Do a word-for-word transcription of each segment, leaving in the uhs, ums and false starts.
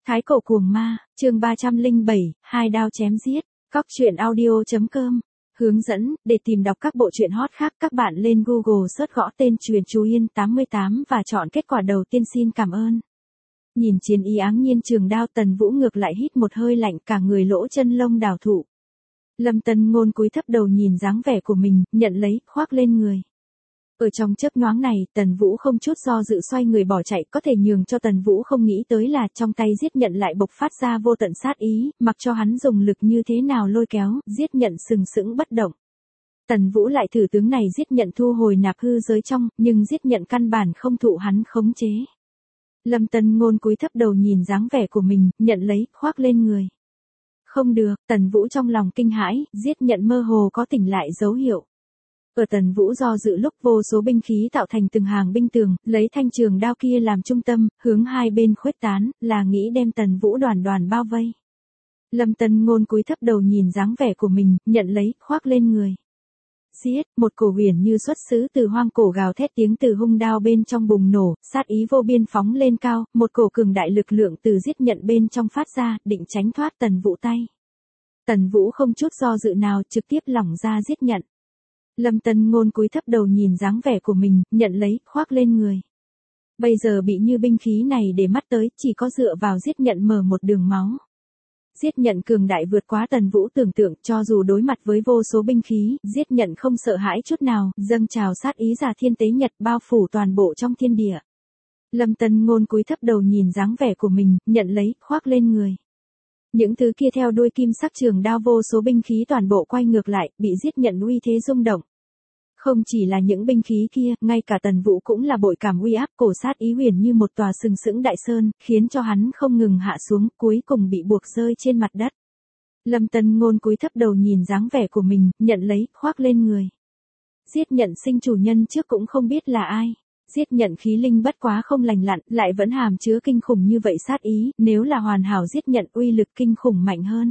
Thái cổ cuồng ma, chương ba trăm lẻ bảy, hai đao chém giết. Cóc truyện audio chấm com. Hướng dẫn, để tìm đọc các bộ truyện hot khác các bạn lên Google search gõ tên Truyện Chú Yên tám mươi tám và chọn kết quả đầu tiên. Xin cảm ơn. Nhìn chiến ý áng nhiên trường đao, Tần Vũ ngược lại hít một hơi lạnh, cả người lỗ chân lông đào thụ. Lâm Tân Ngôn cúi thấp đầu nhìn dáng vẻ của mình, nhận lấy, khoác lên người. Ở trong chớp nhoáng này, Tần Vũ không chút do dự xoay người bỏ chạy, có thể nhường cho Tần Vũ không nghĩ tới là trong tay Giết Nhận lại bộc phát ra vô tận sát ý, mặc cho hắn dùng lực như thế nào lôi kéo, Giết Nhận sừng sững bất động. Tần Vũ lại thử tướng này Giết Nhận thu hồi nạp hư giới trong, nhưng Giết Nhận căn bản không thụ hắn khống chế. Lâm Tân Ngôn cúi thấp đầu nhìn dáng vẻ của mình, nhận lấy, khoác lên người. Không được, Tần Vũ trong lòng kinh hãi, Giết Nhận mơ hồ có tỉnh lại dấu hiệu. Ở Tần Vũ do dự lúc, vô số binh khí tạo thành từng hàng binh tường, lấy thanh trường đao kia làm trung tâm, hướng hai bên khuếch tán, là nghĩ đem Tần Vũ đoàn đoàn bao vây. Lâm Tân Ngôn cúi thấp đầu nhìn dáng vẻ của mình, nhận lấy, khoác lên người. Giết, một cổ huyền như xuất xứ từ hoang cổ gào thét, tiếng từ hung đao bên trong bùng nổ, sát ý vô biên phóng lên cao, một cổ cường đại lực lượng từ Giết Nhận bên trong phát ra, định tránh thoát Tần Vũ tay. Tần Vũ không chút do dự nào, trực tiếp lỏng ra Giết Nhận. Lâm Tân Ngôn cúi thấp đầu nhìn dáng vẻ của mình, nhận lấy, khoác lên người. Bây giờ bị như binh khí này để mắt tới, chỉ có dựa vào Giết Nhận mở một đường máu. Giết Nhận cường đại vượt quá Tần Vũ tưởng tượng, cho dù đối mặt với vô số binh khí, Giết Nhận không sợ hãi chút nào, dâng trào sát ý giả thiên tế nhật bao phủ toàn bộ trong thiên địa. Lâm Tân Ngôn cúi thấp đầu nhìn dáng vẻ của mình, nhận lấy, khoác lên người. Những thứ kia theo đuôi kim sắc trường đao, vô số binh khí toàn bộ quay ngược lại, bị Giết Nhận uy thế rung động. Không chỉ là những binh khí kia, ngay cả Tần Vũ cũng là bội cảm uy áp, cổ sát ý huyền như một tòa sừng sững đại sơn, khiến cho hắn không ngừng hạ xuống, cuối cùng bị buộc rơi trên mặt đất. Lâm Tân Ngôn cúi thấp đầu nhìn dáng vẻ của mình, nhận lấy, khoác lên người. Giết Nhận sinh chủ nhân trước cũng không biết là ai. Giết Nhận khí linh bất quá không lành lặn, lại vẫn hàm chứa kinh khủng như vậy sát ý, nếu là hoàn hảo Giết Nhận uy lực kinh khủng mạnh hơn.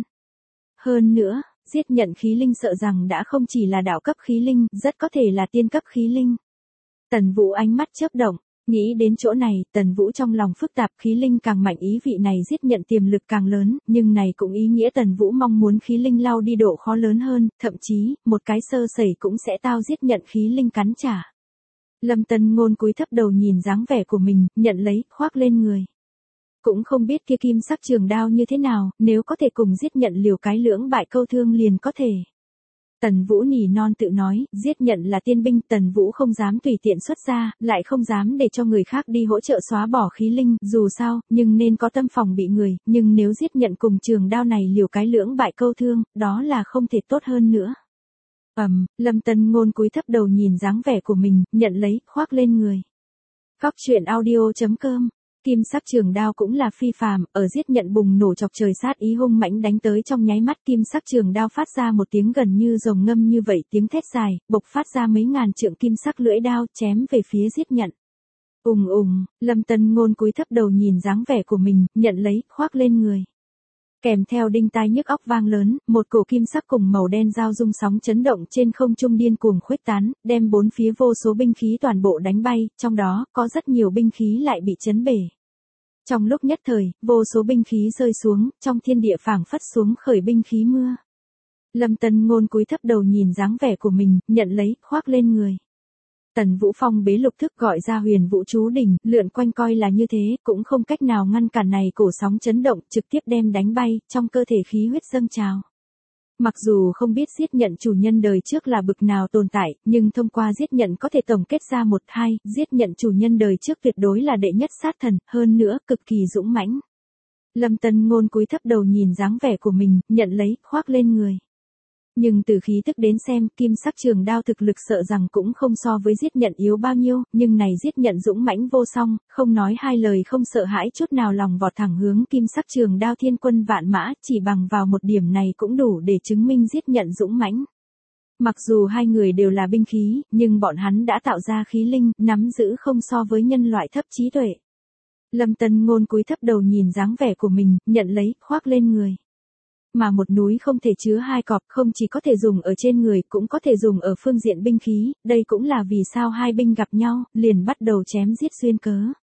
Hơn nữa, Giết Nhận khí linh sợ rằng đã không chỉ là đạo cấp khí linh, rất có thể là tiên cấp khí linh. Tần Vũ ánh mắt chớp động, nghĩ đến chỗ này, Tần Vũ trong lòng phức tạp, khí linh càng mạnh ý vị này Giết Nhận tiềm lực càng lớn, nhưng này cũng ý nghĩa Tần Vũ mong muốn khí linh lao đi độ khó lớn hơn, thậm chí, một cái sơ sẩy cũng sẽ tao Giết Nhận khí linh cắn trả. Lâm Tân Ngôn cúi thấp đầu nhìn dáng vẻ của mình, nhận lấy, khoác lên người. Cũng không biết kia kim sắc trường đao như thế nào, nếu có thể cùng Giết Nhận liều cái lưỡng bại câu thương liền có thể. Tần Vũ nỉ non tự nói, Giết Nhận là tiên binh, Tần Vũ không dám tùy tiện xuất ra, lại không dám để cho người khác đi hỗ trợ xóa bỏ khí linh, dù sao, nhưng nên có tâm phòng bị người, nhưng nếu Giết Nhận cùng trường đao này liều cái lưỡng bại câu thương, đó là không thể tốt hơn nữa. Ầm, um, Lâm Tân Ngôn cúi thấp đầu nhìn dáng vẻ của mình, nhận lấy, khoác lên người. Cóc truyện audio chấm com. Kim sắc trường đao cũng là phi phàm, ở Giết Nhận bùng nổ chọc trời sát ý hung mãnh đánh tới trong nháy mắt, kim sắc trường đao phát ra một tiếng gần như rồng ngâm như vậy, tiếng thét dài, bộc phát ra mấy ngàn trượng kim sắc lưỡi đao, chém về phía Giết Nhận. Ùng ùng, Lâm Tân Ngôn cúi thấp đầu nhìn dáng vẻ của mình, nhận lấy, khoác lên người. Kèm theo đinh tai nhức óc vang lớn, một cổ kim sắc cùng màu đen giao dung sóng chấn động trên không trung điên cuồng khuếch tán, đem bốn phía vô số binh khí toàn bộ đánh bay, trong đó có rất nhiều binh khí lại bị chấn bể. Trong lúc nhất thời, vô số binh khí rơi xuống, trong thiên địa phảng phất xuống khởi binh khí mưa. Lâm Tân Ngôn cúi thấp đầu nhìn dáng vẻ của mình, nhận lấy, khoác lên người. Tần Vũ phong bế lục thức gọi ra huyền vũ chú đỉnh, lượn quanh coi là như thế, cũng không cách nào ngăn cản này cổ sóng chấn động, trực tiếp đem đánh bay, trong cơ thể khí huyết dâng trào. Mặc dù không biết Giết Nhận chủ nhân đời trước là bực nào tồn tại, nhưng thông qua Giết Nhận có thể tổng kết ra một hai, Giết Nhận chủ nhân đời trước tuyệt đối là đệ nhất sát thần, hơn nữa cực kỳ dũng mãnh. Lâm Tân Ngôn cúi thấp đầu nhìn dáng vẻ của mình, nhận lấy, khoác lên người. Nhưng từ khí tức đến xem, kim sắc trường đao thực lực sợ rằng cũng không so với Giết Nhận yếu bao nhiêu, nhưng này Giết Nhận dũng mãnh vô song, không nói hai lời không sợ hãi chút nào lòng vọt thẳng hướng kim sắc trường đao thiên quân vạn mã, chỉ bằng vào một điểm này cũng đủ để chứng minh Giết Nhận dũng mãnh. Mặc dù hai người đều là binh khí, nhưng bọn hắn đã tạo ra khí linh, nắm giữ không so với nhân loại thấp trí tuệ. Lâm Tân Ngôn cúi thấp đầu nhìn dáng vẻ của mình, nhận lấy, khoác lên người. Mà một núi không thể chứa hai cọp, không chỉ có thể dùng ở trên người, cũng có thể dùng ở phương diện binh khí, đây cũng là vì sao hai binh gặp nhau, liền bắt đầu chém giết xuyên cớ.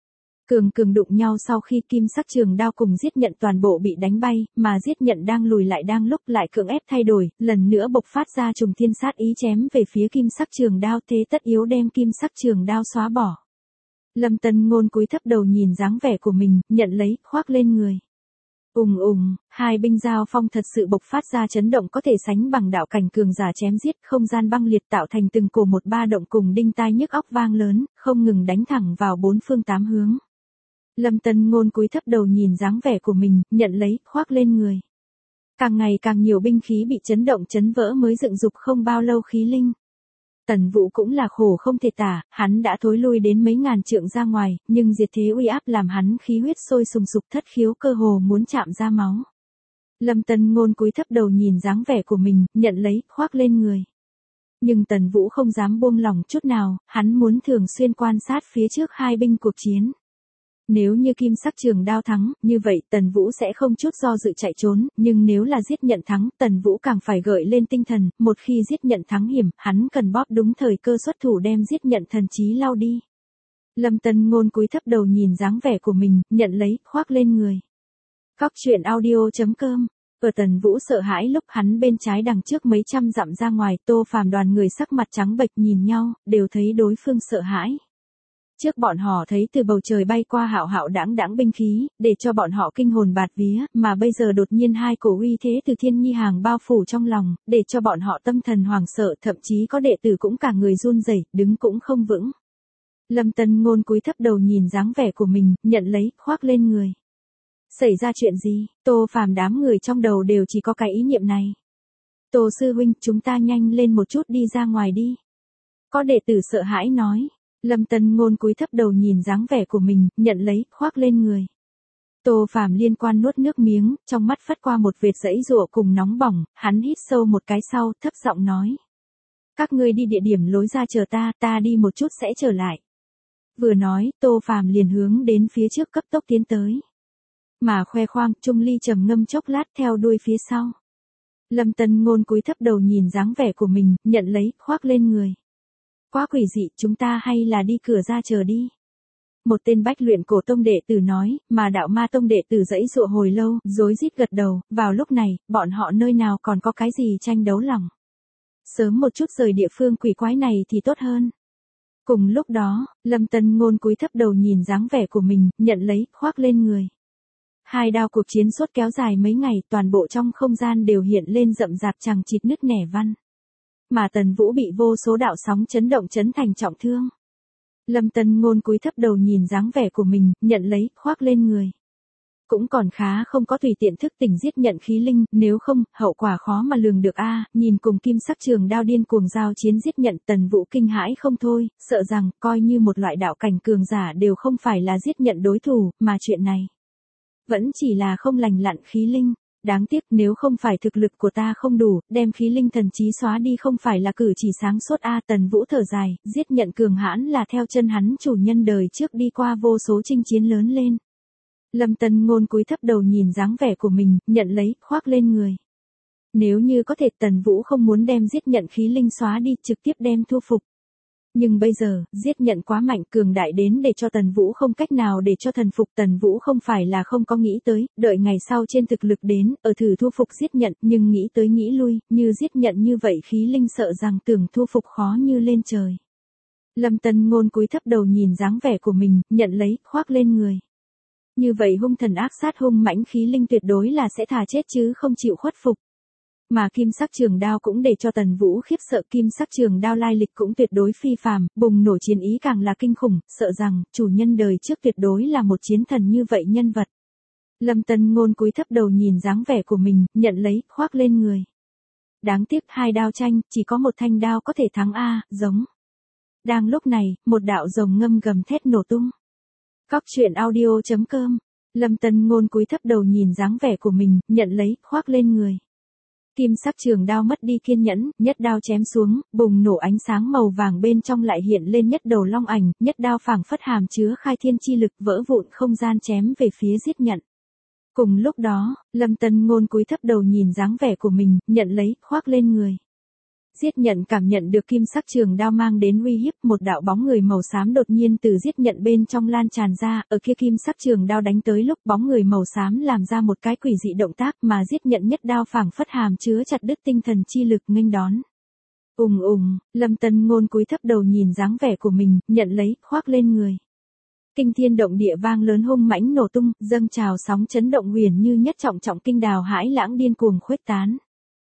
Cường cường đụng nhau sau khi kim sắc trường đao cùng giết nhận toàn bộ bị đánh bay, mà giết nhận đang lùi lại đang lúc lại cưỡng ép thay đổi, lần nữa bộc phát ra trùng thiên sát ý chém về phía kim sắc trường đao thế tất yếu đem kim sắc trường đao xóa bỏ. Lâm Tân Ngôn cúi thấp đầu nhìn dáng vẻ của mình, nhận lấy, khoác lên người. Ùng ùng, hai binh giao phong thật sự bộc phát ra chấn động có thể sánh bằng đạo cảnh cường giả chém giết, không gian băng liệt tạo thành từng cổ một ba động cùng đinh tai nhức óc vang lớn, không ngừng đánh thẳng vào bốn phương tám hướng. Lâm Tân Ngôn cúi thấp đầu nhìn dáng vẻ của mình, nhận lấy, khoác lên người. Càng ngày càng nhiều binh khí bị chấn động chấn vỡ mới dựng dục không bao lâu khí linh. Tần Vũ cũng là khổ không thể tả, hắn đã thối lui đến mấy ngàn trượng ra ngoài, nhưng diệt thế uy áp làm hắn khí huyết sôi sùng sục thất khiếu cơ hồ muốn chạm ra máu. Lâm Tân Ngôn cúi thấp đầu nhìn dáng vẻ của mình, nhận lấy, khoác lên người. Nhưng Tần Vũ không dám buông lỏng chút nào, hắn muốn thường xuyên quan sát phía trước hai binh cuộc chiến. Nếu như kim sắc trường đao thắng, như vậy Tần Vũ sẽ không chút do dự chạy trốn, nhưng nếu là giết nhận thắng, Tần Vũ càng phải gợi lên tinh thần, một khi giết nhận thắng hiểm, hắn cần bóp đúng thời cơ xuất thủ đem giết nhận thần trí lao đi. Lâm Tân Ngôn cúi thấp đầu nhìn dáng vẻ của mình, nhận lấy, khoác lên người. Cóc truyện audio chấm com. Ở Tần Vũ sợ hãi lúc hắn bên trái đằng trước mấy trăm dặm ra ngoài, Tô Phàm đoàn người sắc mặt trắng bệch nhìn nhau, đều thấy đối phương sợ hãi. Trước bọn họ thấy từ bầu trời bay qua hạo hạo đãng đãng binh khí, để cho bọn họ kinh hồn bạt vía, mà bây giờ đột nhiên hai cổ uy thế từ thiên nhi hàng bao phủ trong lòng, để cho bọn họ tâm thần hoàng sợ, thậm chí có đệ tử cũng cả người run rẩy, đứng cũng không vững. Lâm Tân Ngôn cúi thấp đầu nhìn dáng vẻ của mình, nhận lấy, khoác lên người. Xảy ra chuyện gì? Tô Phàm đám người trong đầu đều chỉ có cái ý niệm này. Tô sư huynh, chúng ta nhanh lên một chút đi ra ngoài đi. Có đệ tử sợ hãi nói. Lâm Tân Ngôn cúi thấp đầu nhìn dáng vẻ của mình, nhận lấy, khoác lên người. Tô Phàm liên quan nuốt nước miếng, trong mắt phất qua một vệt dãy giụa cùng nóng bỏng, hắn hít sâu một cái sau, thấp giọng nói. Các ngươi đi địa điểm lối ra chờ ta, ta đi một chút sẽ trở lại. Vừa nói, Tô Phàm liền hướng đến phía trước cấp tốc tiến tới. Mà khoe khoang, Trung Ly trầm ngâm chốc lát theo đuôi phía sau. Lâm Tân Ngôn cúi thấp đầu nhìn dáng vẻ của mình, nhận lấy, khoác lên người. Quá quỷ dị, chúng ta hay là đi cửa ra chờ đi. Một tên bách luyện cổ tông đệ tử nói, mà đạo ma tông đệ tử dãy dụa hồi lâu, rối rít gật đầu, vào lúc này, bọn họ nơi nào còn có cái gì tranh đấu lòng. Sớm một chút rời địa phương quỷ quái này thì tốt hơn. Cùng lúc đó, Lâm Tân Ngôn cúi thấp đầu nhìn dáng vẻ của mình, nhận lấy, khoác lên người. Hai đao cuộc chiến suốt kéo dài mấy ngày, toàn bộ trong không gian đều hiện lên rậm rạp chằng chịt nứt nẻ văn. Mà Tần Vũ bị vô số đạo sóng chấn động chấn thành trọng thương. Lâm Tân Ngôn cúi thấp đầu nhìn dáng vẻ của mình, nhận lấy, khoác lên người. Cũng còn khá không có tùy tiện thức tỉnh giết nhận khí linh, nếu không, hậu quả khó mà lường được a. Nhìn cùng kim sắc trường đao điên cuồng giao chiến giết nhận, Tần Vũ kinh hãi không thôi, sợ rằng, coi như một loại đạo cảnh cường giả đều không phải là giết nhận đối thủ, mà chuyện này vẫn chỉ là không lành lặn khí linh. Đáng tiếc nếu không phải thực lực của ta không đủ, đem khí linh thần trí xóa đi không phải là cử chỉ sáng suốt a. Tần Vũ thở dài, giết nhận cường hãn là theo chân hắn chủ nhân đời trước đi qua vô số chinh chiến lớn lên. Lâm Tân Ngôn cúi thấp đầu nhìn dáng vẻ của mình, nhận lấy, khoác lên người. Nếu như có thể Tần Vũ không muốn đem giết nhận khí linh xóa đi, trực tiếp đem thu phục. Nhưng bây giờ, giết nhận quá mạnh cường đại đến để cho Tần Vũ không cách nào để cho thần phục. Tần Vũ không phải là không có nghĩ tới, đợi ngày sau trên thực lực đến, ở thử thu phục giết nhận, nhưng nghĩ tới nghĩ lui, như giết nhận như vậy khí linh sợ rằng tưởng thu phục khó như lên trời. Lâm Tân Ngôn cúi thấp đầu nhìn dáng vẻ của mình, nhận lấy, khoác lên người. Như vậy hung thần ác sát hung mãnh khí linh tuyệt đối là sẽ thà chết chứ không chịu khuất phục. Mà kim sắc trường đao cũng để cho Tần Vũ khiếp sợ, kim sắc trường đao lai lịch cũng tuyệt đối phi phàm, bùng nổ chiến ý càng là kinh khủng, sợ rằng chủ nhân đời trước tuyệt đối là một chiến thần như vậy nhân vật. Lâm Tân Ngôn cúi thấp đầu nhìn dáng vẻ của mình, nhận lấy, khoác lên người. Đáng tiếc hai đao tranh, chỉ có một thanh đao có thể thắng a, giống. Đang lúc này, một đạo rồng ngâm gầm thét nổ tung. Cóc truyện audio chấm com. Lâm Tân Ngôn cúi thấp đầu nhìn dáng vẻ của mình, nhận lấy, khoác lên người. Kim sắc trường đao mất đi kiên nhẫn, nhất đao chém xuống, bùng nổ ánh sáng màu vàng bên trong lại hiện lên nhất đầu long ảnh, nhất đao phảng phất hàm chứa khai thiên chi lực vỡ vụn không gian chém về phía giết nhận. Cùng lúc đó, Lâm Tân Ngôn cúi thấp đầu nhìn dáng vẻ của mình, nhận lấy, khoác lên người. Giết Nhận cảm nhận được kim sắc trường đao mang đến uy hiếp, một đạo bóng người màu xám đột nhiên từ Giết Nhận bên trong lan tràn ra, ở kia kim sắc trường đao đánh tới lúc bóng người màu xám làm ra một cái quỷ dị động tác mà Giết Nhận nhất đao phảng phất hàm chứa chặt đứt tinh thần chi lực nghênh đón. Ùng ùng, Lâm Tân Ngôn cúi thấp đầu nhìn dáng vẻ của mình, nhận lấy, khoác lên người. Kinh thiên động địa vang lớn hung mãnh nổ tung, dâng trào sóng chấn động huyền như nhất trọng trọng kinh đào hãi lãng điên cuồng khuếch tán.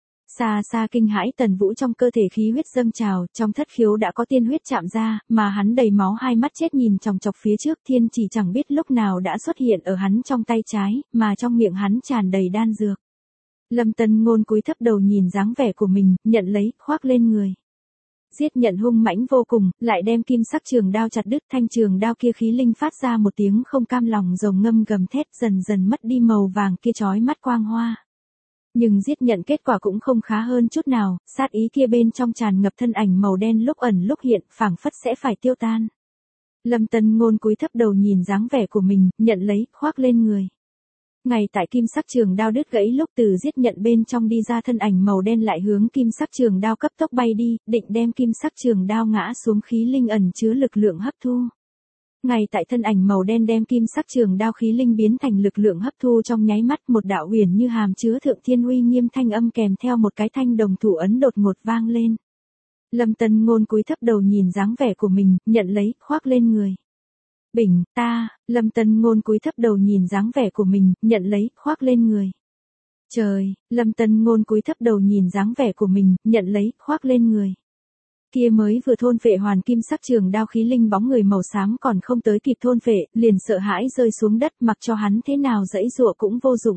Xa xa kinh hãi Tần Vũ trong cơ thể khí huyết dâng trào, trong thất khiếu đã có tiên huyết chạm ra, mà hắn đầy máu hai mắt chết nhìn chòng chọc phía trước, thiên chỉ chẳng biết lúc nào đã xuất hiện ở hắn trong tay trái, mà trong miệng hắn tràn đầy đan dược. Lâm Tân Ngôn cúi thấp đầu nhìn dáng vẻ của mình, nhận lấy, khoác lên người. Giết Nhận hung mãnh vô cùng, lại đem kim sắc trường đao chặt đứt, thanh trường đao kia khí linh phát ra một tiếng không cam lòng rồng ngâm gầm thét, dần dần mất đi màu vàng kia chói mắt quang hoa. Nhưng Giết Nhận kết quả cũng không khá hơn chút nào, sát ý kia bên trong tràn ngập thân ảnh màu đen lúc ẩn lúc hiện, phảng phất sẽ phải tiêu tan. Lâm Tân Ngôn cúi thấp đầu nhìn dáng vẻ của mình, nhận lấy, khoác lên người. Ngay tại kim sắc trường đao đứt gãy lúc từ Giết Nhận bên trong đi ra thân ảnh màu đen lại hướng kim sắc trường đao cấp tốc bay đi, định đem kim sắc trường đao ngã xuống khí linh ẩn chứa lực lượng hấp thu. Ngay tại thân ảnh màu đen đem kim sắc trường đao khí linh biến thành lực lượng hấp thu trong nháy mắt, một đạo huyền như hàm chứa thượng thiên uy nghiêm thanh âm kèm theo một cái thanh đồng thủ ấn đột ngột vang lên. Lâm Tân Ngôn cúi thấp đầu nhìn dáng vẻ của mình, nhận lấy, khoác lên người. Bình, ta, Lâm Tân Ngôn cúi thấp đầu nhìn dáng vẻ của mình, nhận lấy, khoác lên người. Trời, Lâm Tân Ngôn cúi thấp đầu nhìn dáng vẻ của mình, nhận lấy, khoác lên người. Kia mới vừa thôn phệ hoàn kim sắc trường đao khí linh bóng người màu xám còn không tới kịp thôn phệ, liền sợ hãi rơi xuống đất, mặc cho hắn thế nào giãy giụa cũng vô dụng.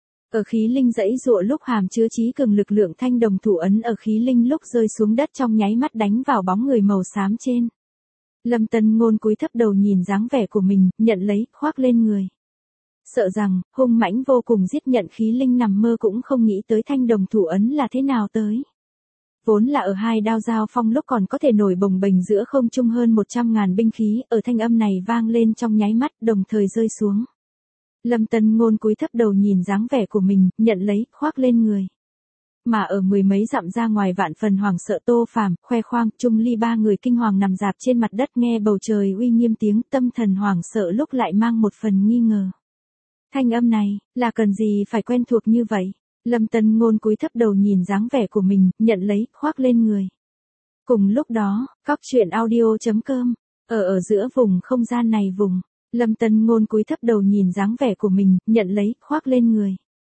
Ở khí linh giãy giụa lúc hàm chứa chí cường lực lượng thanh đồng thủ ấn ở khí linh lúc rơi xuống đất trong nháy mắt đánh vào bóng người màu xám trên. Lâm Tân Ngôn cúi thấp đầu nhìn dáng vẻ của mình, nhận lấy, khoác lên người. Sợ rằng, hung mãnh vô cùng Giết Nhận khí linh nằm mơ cũng không nghĩ tới thanh đồng thủ ấn là thế nào tới. Vốn là ở hai đao giao phong lúc còn có thể nổi bồng bềnh giữa không trung hơn một trăm ngàn binh khí, ở thanh âm này vang lên trong nháy mắt, đồng thời rơi xuống. Lâm Tân Ngôn cúi thấp đầu nhìn dáng vẻ của mình, nhận lấy, khoác lên người. Mà ở mười mấy dặm ra ngoài vạn phần hoảng sợ Tô Phàm, Khoe Khoang, Trung Ly ba người kinh hoàng nằm dạp trên mặt đất nghe bầu trời uy nghiêm tiếng, tâm thần hoảng sợ lúc lại mang một phần nghi ngờ. Thanh âm này, là cần gì phải quen thuộc như vậy? Lâm Tân Ngôn cúi thấp đầu nhìn dáng vẻ của mình, nhận lấy, khoác lên người. Cùng lúc đó, cóc truyện audio chấm com, ở ở giữa vùng không gian này vùng, Lâm Tân Ngôn cúi thấp đầu nhìn dáng vẻ của mình, nhận lấy, khoác lên người.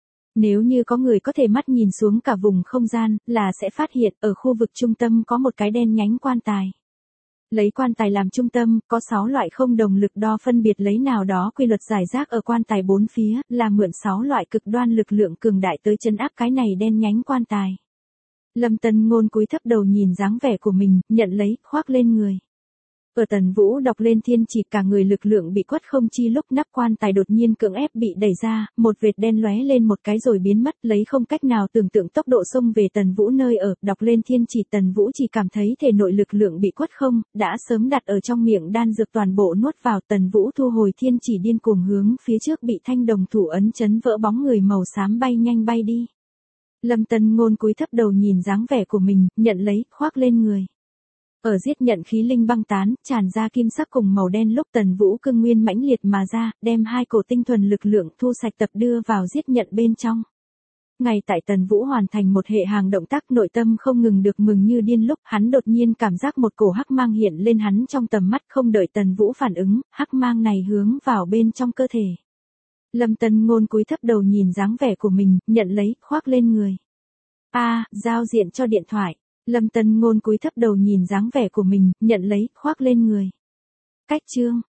Nếu như có người có thể mắt nhìn xuống cả vùng không gian, là sẽ phát hiện ở khu vực trung tâm có một cái đen nhánh quan tài. Lấy quan tài làm trung tâm, có sáu loại không đồng lực đo phân biệt lấy nào đó quy luật giải rác ở quan tài bốn phía, là mượn sáu loại cực đoan lực lượng cường đại tới chân áp cái này đen nhánh quan tài. Lâm Tân Ngôn cúi thấp đầu nhìn dáng vẻ của mình, nhận lấy, khoác lên người. Ở Tần Vũ đọc lên thiên chỉ cả người lực lượng bị quất không chi lúc nắp quan tài đột nhiên cưỡng ép bị đẩy ra, một vệt đen lóe lên một cái rồi biến mất, lấy không cách nào tưởng tượng tốc độ xông về Tần Vũ nơi ở, đọc lên thiên chỉ Tần Vũ chỉ cảm thấy thể nội lực lượng bị quất không, đã sớm đặt ở trong miệng đan dược toàn bộ nuốt vào. Tần Vũ thu hồi thiên chỉ điên cuồng hướng phía trước bị thanh đồng thủ ấn chấn vỡ bóng người màu xám bay nhanh bay đi. Lâm Tân Ngôn cúi thấp đầu nhìn dáng vẻ của mình, nhận lấy, khoác lên người. Ở Giết Nhận khí linh băng tán, tràn ra kim sắc cùng màu đen lúc Tần Vũ cương nguyên mãnh liệt mà ra, đem hai cổ tinh thuần lực lượng thu sạch tập đưa vào Giết Nhận bên trong. Ngay tại Tần Vũ hoàn thành một hệ hàng động tác nội tâm không ngừng được mừng như điên lúc hắn đột nhiên cảm giác một cổ hắc mang hiện lên hắn trong tầm mắt, không đợi Tần Vũ phản ứng, hắc mang này hướng vào bên trong cơ thể. Lâm Tân Ngôn cúi thấp đầu nhìn dáng vẻ của mình, nhận lấy, khoác lên người. A, à, giao diện cho điện thoại. Lâm Tân Ngôn cúi thấp đầu nhìn dáng vẻ của mình, nhận lấy, khoác lên người. Cách chương